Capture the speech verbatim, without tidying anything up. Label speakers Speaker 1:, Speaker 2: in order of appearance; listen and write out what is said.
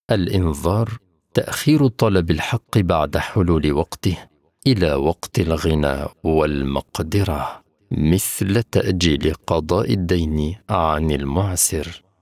Speaker 1: الإنظار: تأخير طلب الحق بعد حلول وقته إلى وقت الغنى والمقدرة، مثل تأجيل قضاء الدين عن المعسر.